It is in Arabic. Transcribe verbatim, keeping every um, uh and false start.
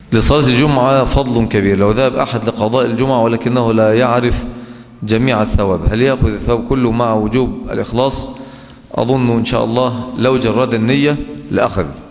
لصلاة الجمعة فضل كبير. لو ذهب أحد لقضاء الجمعة ولكنه لا يعرف جميع الثواب، هل يأخذ الثواب كله مع وجوب الإخلاص؟ أظن إن شاء الله لو جرد النية لأخذ.